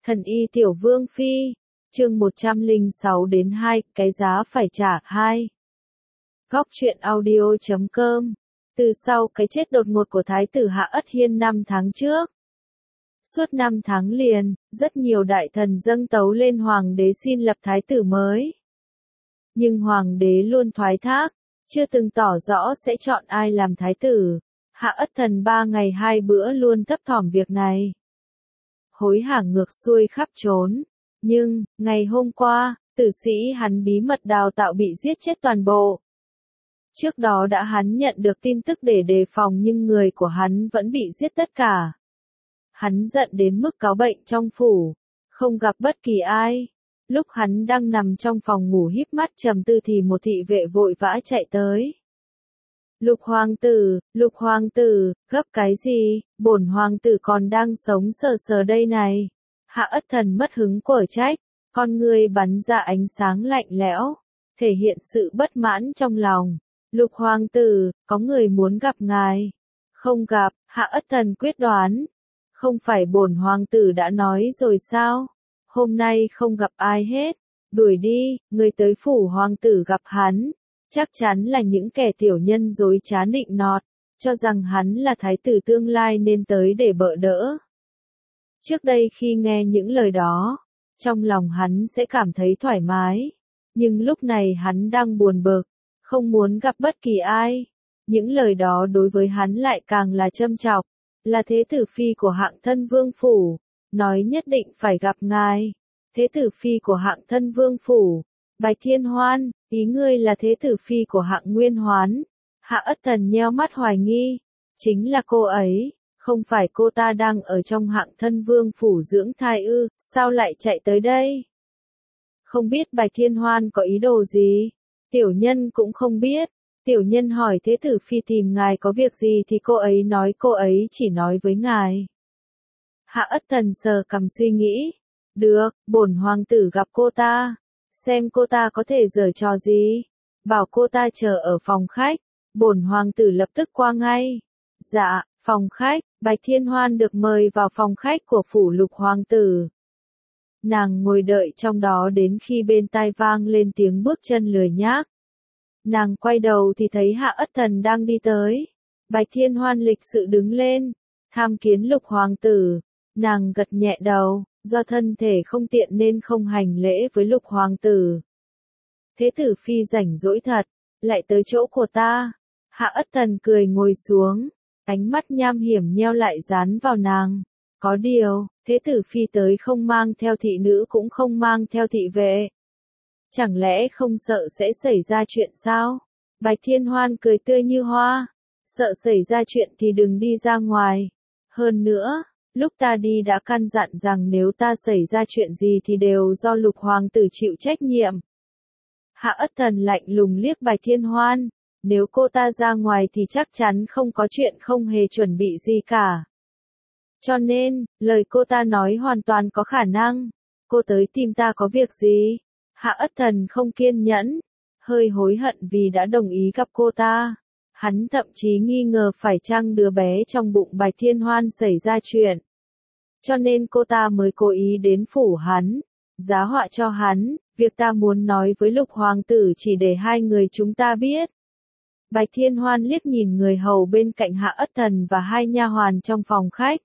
Thần y tiểu vương phi, chương 106 đến 2, cái giá phải trả 2. Góc truyện audio.com. Từ sau cái chết đột ngột của Thái tử Hạ Ất Hiên 5 tháng trước. Suốt 5 tháng liền, rất nhiều đại thần dâng tấu lên hoàng đế xin lập thái tử mới. Nhưng hoàng đế luôn thoái thác, chưa từng tỏ rõ sẽ chọn ai làm thái tử. Hạ Ất Thần 3 ngày 2 bữa luôn thấp thỏm việc này. Hối hả ngược xuôi khắp trốn. Nhưng, ngày hôm qua, tử sĩ hắn bí mật đào tạo bị giết chết toàn bộ. Trước đó đã hắn nhận được tin tức để đề phòng nhưng người của hắn vẫn bị giết tất cả. Hắn giận đến mức cáo bệnh trong phủ, không gặp bất kỳ ai. Lúc hắn đang nằm trong phòng ngủ híp mắt trầm tư thì một thị vệ vội vã chạy tới. Lục hoàng tử, gấp cái gì, bổn hoàng tử còn đang sống sờ sờ đây này. Hạ Ất Thần mất hứng quở trách, con ngươi bắn ra ánh sáng lạnh lẽo, thể hiện sự bất mãn trong lòng. Lục hoàng tử, có người muốn gặp ngài. Không gặp, Hạ Ất Thần quyết đoán. Không phải bổn hoàng tử đã nói rồi sao? Hôm nay không gặp ai hết. Đuổi đi, người tới phủ hoàng tử gặp hắn. Chắc chắn là những kẻ tiểu nhân dối trá nịnh nọt, cho rằng hắn là thái tử tương lai nên tới để bợ đỡ. Trước đây khi nghe những lời đó, trong lòng hắn sẽ cảm thấy thoải mái. Nhưng lúc này hắn đang buồn bực, không muốn gặp bất kỳ ai. Những lời đó đối với hắn lại càng là châm chọc. Là thế tử phi của hạng thân vương phủ, nói nhất định phải gặp ngài. Thế tử phi của hạng thân vương phủ, Bạch Thiên Hoan, ý ngươi là thế tử phi của hạng Nguyên Hoán. Hạ Ất Thần nheo mắt hoài nghi, chính là cô ấy, không phải cô ta đang ở trong hạng thân vương phủ dưỡng thai ư, sao lại chạy tới đây? Không biết Bạch Thiên Hoan có ý đồ gì, tiểu nhân cũng không biết. Tiểu nhân hỏi thế tử phi tìm ngài có việc gì thì cô ấy nói cô ấy chỉ nói với ngài. Hạ Ất Thần sờ cằm suy nghĩ, được, bổn hoàng tử gặp cô ta, xem cô ta có thể giở trò gì. Bảo cô ta chờ ở phòng khách, bổn hoàng tử lập tức qua ngay. Dạ, phòng khách, Bạch Thiên Hoan được mời vào phòng khách của phủ Lục hoàng tử. Nàng ngồi đợi trong đó đến khi bên tai vang lên tiếng bước chân lười nhác. Nàng quay đầu thì thấy Hạ Ất Thần đang đi tới. Bạch Thiên Hoan lịch sự đứng lên, tham kiến Lục hoàng tử. Nàng gật nhẹ đầu, do thân thể không tiện nên không hành lễ với Lục hoàng tử. Thế tử phi rảnh rỗi thật, lại tới chỗ của ta. Hạ Ất Thần cười ngồi xuống, ánh mắt nham hiểm nheo lại dán vào nàng. Có điều, thế tử phi tới không mang theo thị nữ cũng không mang theo thị vệ. Chẳng lẽ không sợ sẽ xảy ra chuyện sao? Bạch Thiên Hoan cười tươi như hoa. Sợ xảy ra chuyện thì đừng đi ra ngoài. Hơn nữa, lúc ta đi đã căn dặn rằng nếu ta xảy ra chuyện gì thì đều do Lục hoàng tử chịu trách nhiệm. Hạ Ất Thần lạnh lùng liếc Bạch Thiên Hoan. Nếu cô ta ra ngoài thì chắc chắn không có chuyện không hề chuẩn bị gì cả. Cho nên, lời cô ta nói hoàn toàn có khả năng. Cô tới tìm ta có việc gì? Hạ Ất Thần không kiên nhẫn, hơi hối hận vì đã đồng ý gặp cô ta. Hắn thậm chí nghi ngờ phải chăng đứa bé trong bụng Bạch Thiên Hoan xảy ra chuyện. Cho nên cô ta mới cố ý đến phủ hắn, giá họa cho hắn, việc ta muốn nói với Lục hoàng tử chỉ để hai người chúng ta biết. Bạch Thiên Hoan liếc nhìn người hầu bên cạnh Hạ Ất Thần và hai nha hoàn trong phòng khách.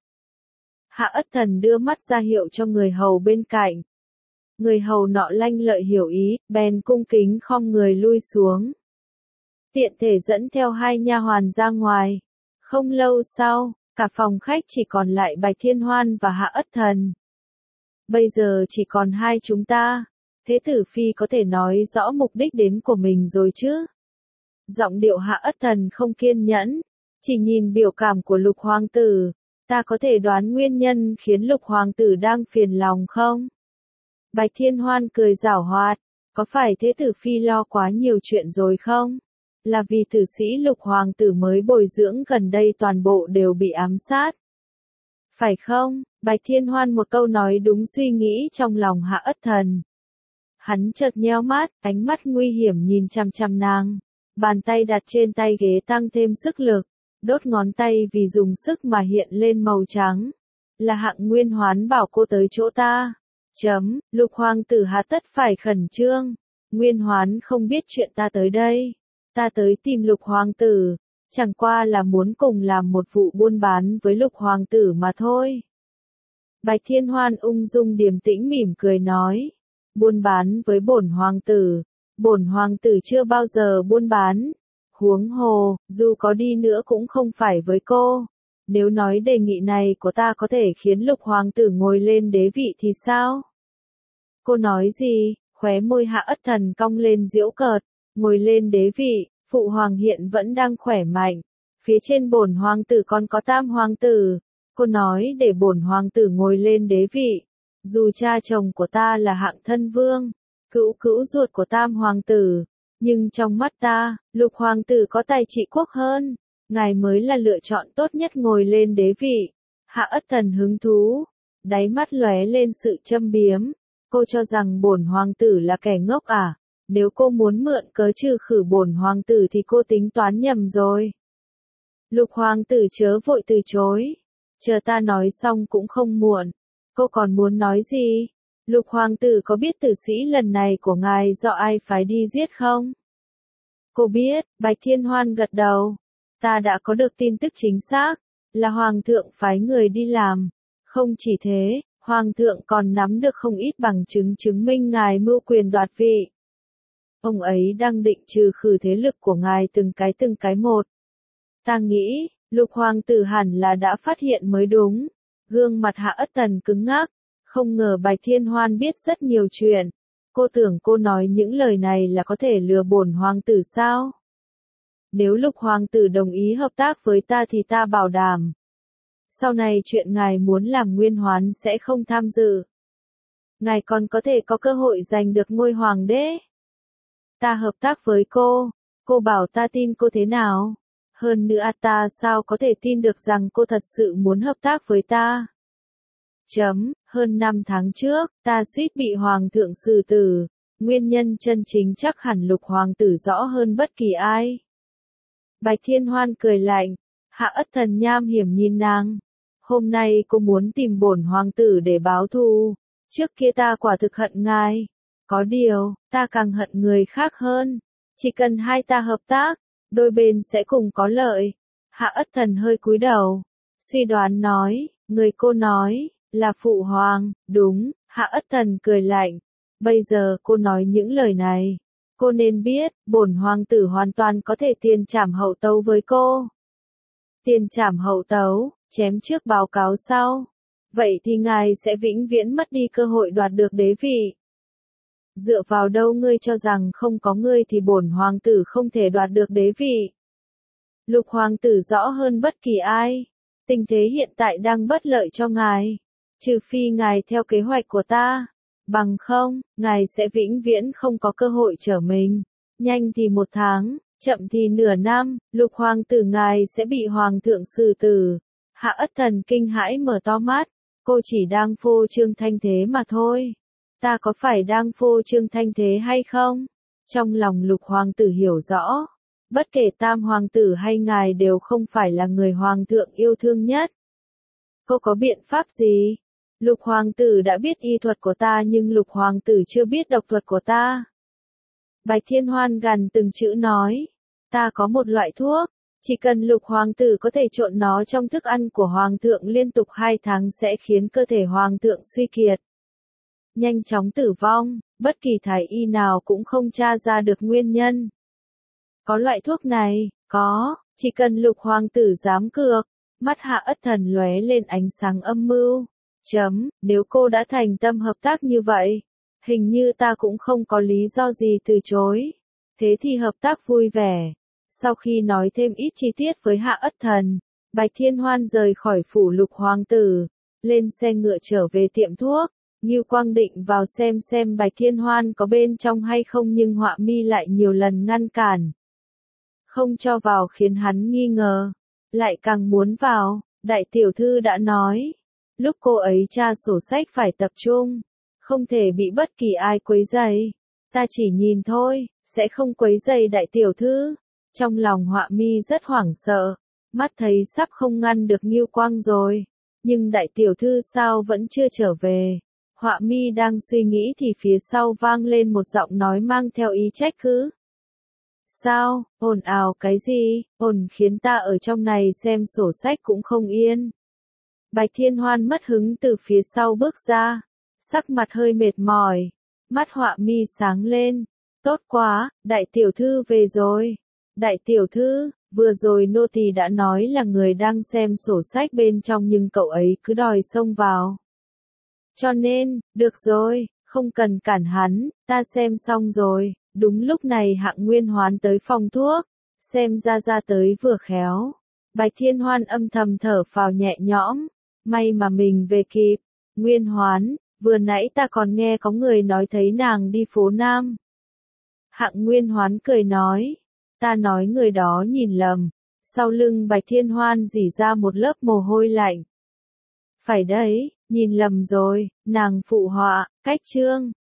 Hạ Ất Thần đưa mắt ra hiệu cho người hầu bên cạnh. Người hầu nọ lanh lợi hiểu ý, bèn cung kính khom người lui xuống. Tiện thể dẫn theo hai nha hoàn ra ngoài. Không lâu sau, cả phòng khách chỉ còn lại Bạch Thiên Hoan và Hạ Ất Thần. Bây giờ chỉ còn hai chúng ta. Thế tử phi có thể nói rõ mục đích đến của mình rồi chứ? Giọng điệu Hạ Ất Thần không kiên nhẫn. Chỉ nhìn biểu cảm của Lục hoàng tử, ta có thể đoán nguyên nhân khiến Lục hoàng tử đang phiền lòng không? Bạch Thiên Hoan cười giảo hoạt, có phải thế tử phi lo quá nhiều chuyện rồi không? Là vì tử sĩ Lục hoàng tử mới bồi dưỡng gần đây toàn bộ đều bị ám sát. Phải không? Bạch Thiên Hoan một câu nói đúng suy nghĩ trong lòng Hạ Ất Thần. Hắn chợt nheo mắt, ánh mắt nguy hiểm nhìn chằm chằm nàng. Bàn tay đặt trên tay ghế tăng thêm sức lực, đốt ngón tay vì dùng sức mà hiện lên màu trắng. là Hạng Nguyên Hoán bảo cô tới chỗ ta. Lục hoàng tử hà tất phải khẩn trương. Nguyên Hoán không biết chuyện ta tới đây. Ta tới tìm Lục hoàng tử, chẳng qua là muốn cùng làm một vụ buôn bán với Lục hoàng tử mà thôi. Bạch Thiên Hoan ung dung điềm tĩnh mỉm cười nói. Buôn bán với bổn hoàng tử. Bổn hoàng tử chưa bao giờ buôn bán. Huống hồ, dù có đi nữa cũng không phải với cô. Nếu nói đề nghị này của ta có thể khiến Lục hoàng tử ngồi lên đế vị thì sao? Cô nói gì? Khóe môi Hạ Ất Thần cong lên giễu cợt. Ngồi lên đế vị, phụ hoàng hiện vẫn đang khỏe mạnh. Phía trên bổn hoàng tử còn có tam hoàng tử. Cô nói để bổn hoàng tử ngồi lên đế vị. Dù cha chồng của ta là Hạng thân vương, cữu cữu ruột của tam hoàng tử, nhưng trong mắt ta, Lục hoàng tử có tài trị quốc hơn. Ngài mới là lựa chọn tốt nhất ngồi lên đế vị. Hạ Ất Thần hứng thú, đáy mắt lóe lên sự châm biếm. Cô cho rằng bổn hoàng tử là kẻ ngốc à? Nếu cô muốn mượn cớ trừ khử bổn hoàng tử thì cô tính toán nhầm rồi. Lục hoàng tử chớ vội từ chối. Chờ ta nói xong cũng không muộn. Cô còn muốn nói gì? Lục hoàng tử có biết tử sĩ lần này của ngài do ai phái đi giết không? Cô biết, Bạch Thiên Hoan gật đầu. Ta đã có được tin tức chính xác, là hoàng thượng phái người đi làm. Không chỉ thế, hoàng thượng còn nắm được không ít bằng chứng chứng minh ngài mưu quyền đoạt vị. Ông ấy đang định trừ khử thế lực của ngài từng cái một. Ta nghĩ, Lục hoàng tử hẳn là đã phát hiện mới đúng. Gương mặt Hạ Ất Thần cứng ngắc, không ngờ Bạch Thiên Hoan biết rất nhiều chuyện. Cô tưởng cô nói những lời này là có thể lừa bổn hoàng tử sao? Nếu Lục hoàng tử đồng ý hợp tác với ta thì ta bảo đảm. Sau này chuyện ngài muốn làm Nguyên Hoán sẽ không tham dự. Ngài còn có thể có cơ hội giành được ngôi hoàng đế. Ta hợp tác với cô bảo ta tin cô thế nào? Hơn nữa ta sao có thể tin được rằng cô thật sự muốn hợp tác với ta? Hơn 5 tháng trước, ta suýt bị hoàng thượng xử tử. Nguyên nhân chân chính chắc hẳn Lục hoàng tử rõ hơn bất kỳ ai. Bạch Thiên Hoan cười lạnh. Hạ Ất Thần nham hiểm nhìn nàng. Hôm nay cô muốn tìm bổn hoàng tử để báo thù. Trước kia ta quả thực hận ngài. Có điều, ta càng hận người khác hơn. Chỉ cần hai ta hợp tác, đôi bên sẽ cùng có lợi. Hạ Ất Thần hơi cúi đầu. Suy đoán nói, người cô nói, là phụ hoàng, đúng. Hạ Ất Thần cười lạnh. Bây giờ cô nói những lời này. Cô nên biết, bổn hoàng tử hoàn toàn có thể tiền trảm hậu tấu với cô. Tiền trảm hậu tấu, chém trước báo cáo sau. Vậy thì ngài sẽ vĩnh viễn mất đi cơ hội đoạt được đế vị. Dựa vào đâu ngươi cho rằng không có ngươi thì bổn hoàng tử không thể đoạt được đế vị? Lục hoàng tử rõ hơn bất kỳ ai. Tình thế hiện tại đang bất lợi cho ngài. Trừ phi ngài theo kế hoạch của ta. Bằng không, ngài sẽ vĩnh viễn không có cơ hội trở mình. Nhanh thì 1 tháng, chậm thì nửa năm, Lục hoàng tử ngài sẽ bị hoàng thượng xử tử. Hạ Ất Thần kinh hãi mở to mắt. Cô chỉ đang phô trương thanh thế mà thôi. Ta có phải đang phô trương thanh thế hay không? Trong lòng Lục hoàng tử hiểu rõ. Bất kể tam hoàng tử hay ngài đều không phải là người hoàng thượng yêu thương nhất. Cô có biện pháp gì? Lục hoàng tử đã biết y thuật của ta nhưng Lục hoàng tử chưa biết độc thuật của ta. Bạch Thiên Hoan gằn từng chữ nói. Ta có một loại thuốc. Chỉ cần Lục hoàng tử có thể trộn nó trong thức ăn của hoàng thượng liên tục 2 tháng sẽ khiến cơ thể hoàng thượng suy kiệt. Nhanh chóng tử vong, bất kỳ thái y nào cũng không tra ra được nguyên nhân. Có loại thuốc này, có, chỉ cần Lục hoàng tử dám cược. Mắt Hạ Ất Thần lóe lên ánh sáng âm mưu. Nếu cô đã thành tâm hợp tác như vậy, hình như ta cũng không có lý do gì từ chối. Thế thì hợp tác vui vẻ. Sau khi nói thêm ít chi tiết với Hạ Ất Thần, Bạch Thiên Hoan rời khỏi phủ Lục hoàng tử, lên xe ngựa trở về tiệm thuốc. Ngưu Quang định vào xem Bạch Thiên Hoan có bên trong hay không nhưng Họa Mi lại nhiều lần ngăn cản. Không cho vào khiến hắn nghi ngờ, lại càng muốn vào. Đại tiểu thư đã nói, lúc cô ấy tra sổ sách phải tập trung, không thể bị bất kỳ ai quấy rầy. Ta chỉ nhìn thôi, sẽ không quấy rầy đại tiểu thư. Trong lòng Họa Mi rất hoảng sợ, mắt thấy sắp không ngăn được Ngưu Quang rồi. nhưng đại tiểu thư sao vẫn chưa trở về? Họa mi đang suy nghĩ thì phía sau vang lên một giọng nói mang theo ý trách cứ. Sao, ồn ào cái gì, ồn khiến ta ở trong này xem sổ sách cũng không yên. Bạch Thiên Hoan mất hứng từ phía sau bước ra, sắc mặt hơi mệt mỏi, mắt họa mi sáng lên. Tốt quá, đại tiểu thư về rồi. Đại tiểu thư, vừa rồi nô tỳ đã nói là người đang xem sổ sách bên trong nhưng cậu ấy cứ đòi xông vào. Cho nên, được rồi, không cần cản hắn, ta xem xong rồi. Đúng lúc này Hạng Nguyên Hoán tới phòng thuốc, xem ra tới vừa khéo. Bạch Thiên Hoan âm thầm thở phào nhẹ nhõm, may mà mình về kịp. Nguyên Hoán, vừa nãy ta còn nghe có người nói thấy nàng đi phố Nam. Hạng Nguyên Hoán cười nói, ta nói người đó nhìn lầm. Sau lưng Bạch Thiên Hoan rỉ ra một lớp mồ hôi lạnh. Phải đấy, nhìn lầm rồi, nàng phụ họa, cách chương.